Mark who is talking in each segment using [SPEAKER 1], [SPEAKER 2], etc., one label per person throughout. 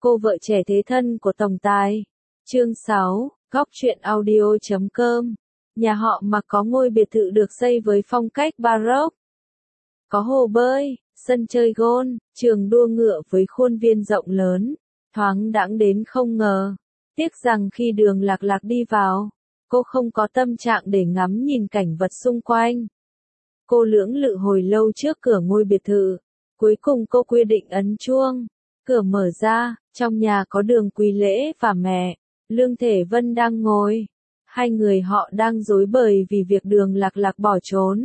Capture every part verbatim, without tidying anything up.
[SPEAKER 1] Cô vợ trẻ thế thân của tổng tài. Chương sáu, góc truyện audio chấm com. Nhà họ Mạc có ngôi biệt thự được xây với phong cách Baroque. Có hồ bơi, sân chơi golf, trường đua ngựa với khuôn viên rộng lớn, thoáng đãng đến không ngờ. Tiếc rằng khi Đường Lạc Lạc đi vào, cô không có tâm trạng để ngắm nhìn cảnh vật xung quanh. Cô lưỡng lự hồi lâu trước cửa ngôi biệt thự, cuối cùng cô quyết định ấn chuông. Cửa mở ra, trong nhà có Đường Quý Lễ và mẹ, Lương Thể Vân đang ngồi. Hai người họ đang rối bời vì việc Đường Lạc Lạc bỏ trốn.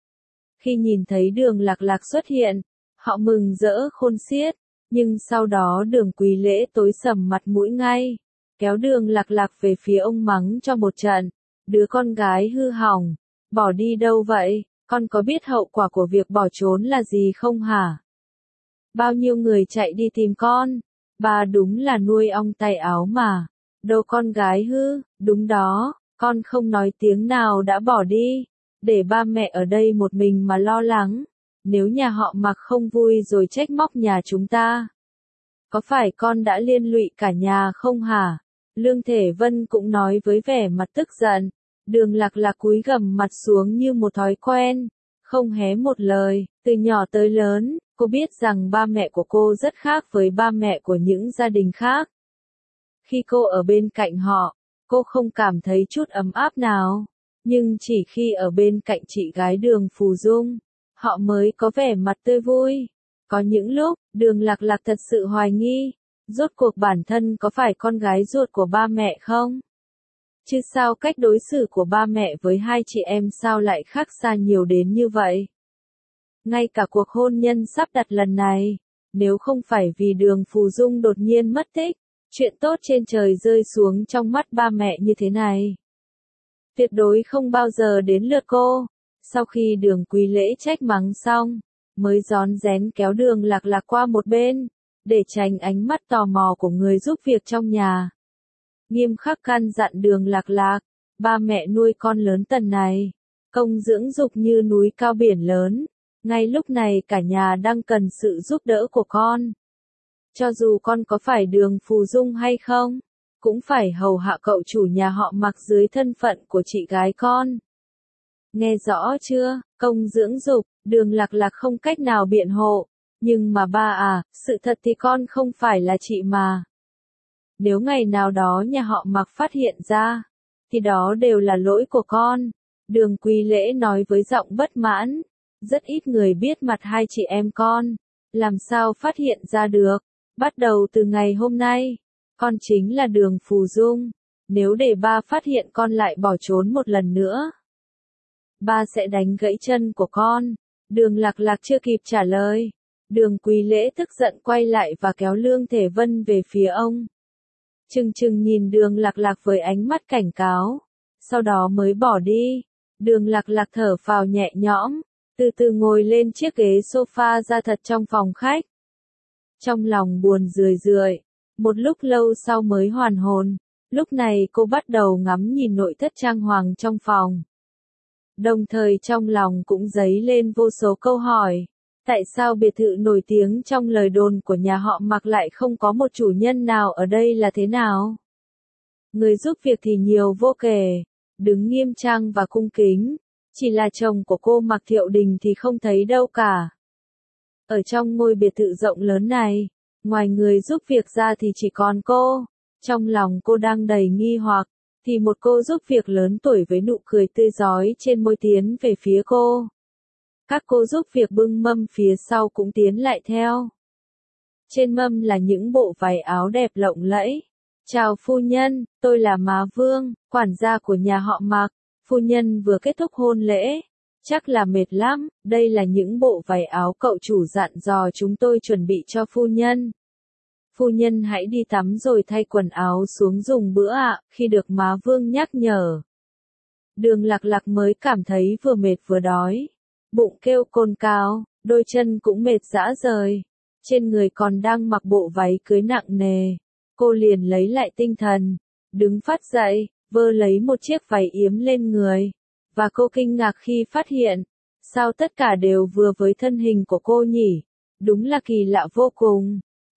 [SPEAKER 1] Khi nhìn thấy Đường Lạc Lạc xuất hiện, họ mừng rỡ khôn xiết, nhưng sau đó Đường Quý Lễ tối sầm mặt mũi ngay, kéo Đường Lạc Lạc về phía ông mắng cho một trận. Đứa con gái hư hỏng, bỏ đi đâu vậy, con có biết hậu quả của việc bỏ trốn là gì không hả? Bao nhiêu người chạy đi tìm con, bà đúng là nuôi ong tay áo mà. Đâu con gái hư, đúng đó, con không nói tiếng nào đã bỏ đi, để ba mẹ ở đây một mình mà lo lắng. Nếu nhà họ Mạc không vui rồi trách móc nhà chúng ta, có phải con đã liên lụy cả nhà không hả? Lương Thể Vân cũng nói với vẻ mặt tức giận. Đường Lạc Lạc cúi gằm mặt xuống như một thói quen, không hé một lời. Từ nhỏ tới lớn, cô biết rằng ba mẹ của cô rất khác với ba mẹ của những gia đình khác. Khi cô ở bên cạnh họ, cô không cảm thấy chút ấm áp nào, nhưng chỉ khi ở bên cạnh chị gái Đường Phù Dung, họ mới có vẻ mặt tươi vui. Có những lúc, Đường Lạc Lạc thật sự hoài nghi, rốt cuộc bản thân có phải con gái ruột của ba mẹ không? Chứ sao cách đối xử của ba mẹ với hai chị em sao lại khác xa nhiều đến như vậy? Ngay cả cuộc hôn nhân sắp đặt lần này, nếu không phải vì Đường Phù Dung đột nhiên mất tích, chuyện tốt trên trời rơi xuống trong mắt ba mẹ như thế này, tuyệt đối không bao giờ đến lượt cô. Sau khi Đường Quý Lễ trách mắng xong, mới rón rén kéo Đường Lạc Lạc qua một bên, để tránh ánh mắt tò mò của người giúp việc trong nhà. Nghiêm khắc căn dặn Đường Lạc Lạc, ba mẹ nuôi con lớn tần này, công dưỡng dục như núi cao biển lớn. Ngay lúc này cả nhà đang cần sự giúp đỡ của con. Cho dù con có phải Đường Phù Dung hay không, cũng phải hầu hạ cậu chủ nhà họ Mạc dưới thân phận của chị gái con. Nghe rõ chưa? Công dưỡng dục, Đường Lạc Lạc không cách nào biện hộ. Nhưng mà ba à, sự thật thì con không phải là chị mà. Nếu ngày nào đó nhà họ Mạc phát hiện ra, thì đó đều là lỗi của con. Đường Quý Lễ nói với giọng bất mãn. Rất ít người biết mặt hai chị em con, làm sao phát hiện ra được. Bắt đầu từ ngày hôm nay, con chính là Đường Phù Dung. Nếu để ba phát hiện con lại bỏ trốn một lần nữa, ba sẽ đánh gãy chân của con. Đường Lạc Lạc chưa kịp trả lời, Đường Quý Lễ tức giận quay lại và kéo Lương Thể Vân về phía ông. Trừng trừng nhìn Đường Lạc Lạc với ánh mắt cảnh cáo, sau đó mới bỏ đi. Đường Lạc Lạc thở phào nhẹ nhõm, từ từ ngồi lên chiếc ghế sofa ra thật trong phòng khách. Trong lòng buồn rười rượi, một lúc lâu sau mới hoàn hồn. Lúc này cô bắt đầu ngắm nhìn nội thất trang hoàng trong phòng. Đồng thời trong lòng cũng dấy lên vô số câu hỏi. Tại sao biệt thự nổi tiếng trong lời đồn của nhà họ Mạc lại không có một chủ nhân nào ở đây là thế nào? Người giúp việc thì nhiều vô kể, đứng nghiêm trang và cung kính. Chỉ là chồng của cô Mạc Thiệu Đình thì không thấy đâu cả. Ở trong ngôi biệt thự rộng lớn này, ngoài người giúp việc ra thì chỉ còn cô. Trong lòng cô đang đầy nghi hoặc, thì một cô giúp việc lớn tuổi với nụ cười tươi rói trên môi tiến về phía cô. Các cô giúp việc bưng mâm phía sau cũng tiến lại theo. Trên mâm là những bộ váy áo đẹp lộng lẫy. Chào phu nhân, tôi là Má Vương, quản gia của nhà họ Mạc. Phu nhân vừa kết thúc hôn lễ, chắc là mệt lắm. Đây là những bộ váy áo cậu chủ dặn dò chúng tôi chuẩn bị cho phu nhân. Phu nhân hãy đi tắm rồi thay quần áo xuống dùng bữa ạ. Khi được Má Vương nhắc nhở, Đường Lạc Lạc mới cảm thấy vừa mệt vừa đói. Bụng kêu cồn cào, đôi chân cũng mệt rã rời. Trên người còn đang mặc bộ váy cưới nặng nề. Cô liền lấy lại tinh thần, đứng phát dậy, vơ lấy một chiếc váy yếm lên người. Và cô kinh ngạc khi phát hiện, sao tất cả đều vừa với thân hình của cô nhỉ? Đúng là kỳ lạ vô cùng.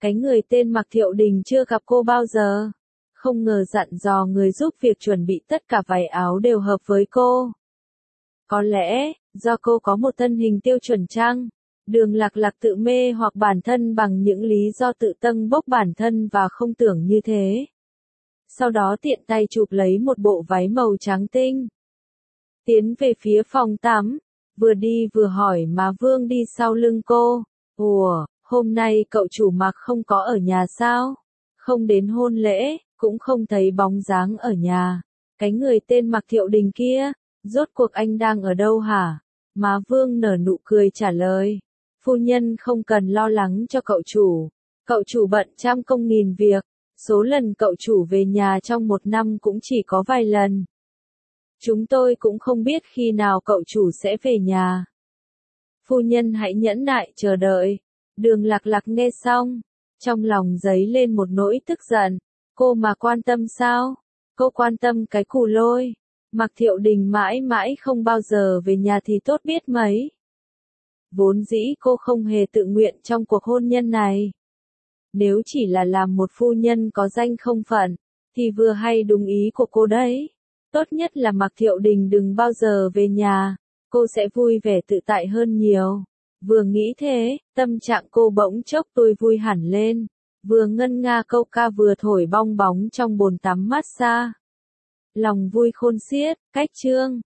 [SPEAKER 1] Cái người tên Mạc Thiệu Đình chưa gặp cô bao giờ. Không ngờ dặn dò người giúp việc chuẩn bị tất cả váy áo đều hợp với cô. Có lẽ, do cô có một thân hình tiêu chuẩn chăng? Đường Lạc Lạc tự mê hoặc bản thân bằng những lý do tự tâng bốc bản thân và không tưởng như thế. Sau đó tiện tay chụp lấy một bộ váy màu trắng tinh. Tiến về phía phòng tắm, vừa đi vừa hỏi mà Vương đi sau lưng cô. Ủa, hôm nay cậu chủ Mạc không có ở nhà sao? Không đến hôn lễ, cũng không thấy bóng dáng ở nhà. Cái người tên Mạc Thiệu Đình kia, rốt cuộc anh đang ở đâu hả? Má Vương nở nụ cười trả lời. Phu nhân không cần lo lắng cho cậu chủ. Cậu chủ bận trăm công nghìn việc. Số lần cậu chủ về nhà trong một năm cũng chỉ có vài lần. Chúng tôi cũng không biết khi nào cậu chủ sẽ về nhà. Phu nhân hãy nhẫn nại chờ đợi. Đường Lạc Lạc nghe xong, trong lòng dấy lên một nỗi tức giận. Cô mà quan tâm sao? Cô quan tâm cái cù lôi. Mạc Thiệu Đình mãi mãi không bao giờ về nhà thì tốt biết mấy. Vốn dĩ cô không hề tự nguyện trong cuộc hôn nhân này. Nếu chỉ là làm một phu nhân có danh không phận, thì vừa hay đúng ý của cô đấy. Tốt nhất là Mạc Thiệu Đình đừng bao giờ về nhà, cô sẽ vui vẻ tự tại hơn nhiều. Vừa nghĩ thế, tâm trạng cô bỗng chốc tôi vui hẳn lên. Vừa ngân nga câu ca vừa thổi bong bóng trong bồn tắm massage. Lòng vui khôn xiết, cách chương.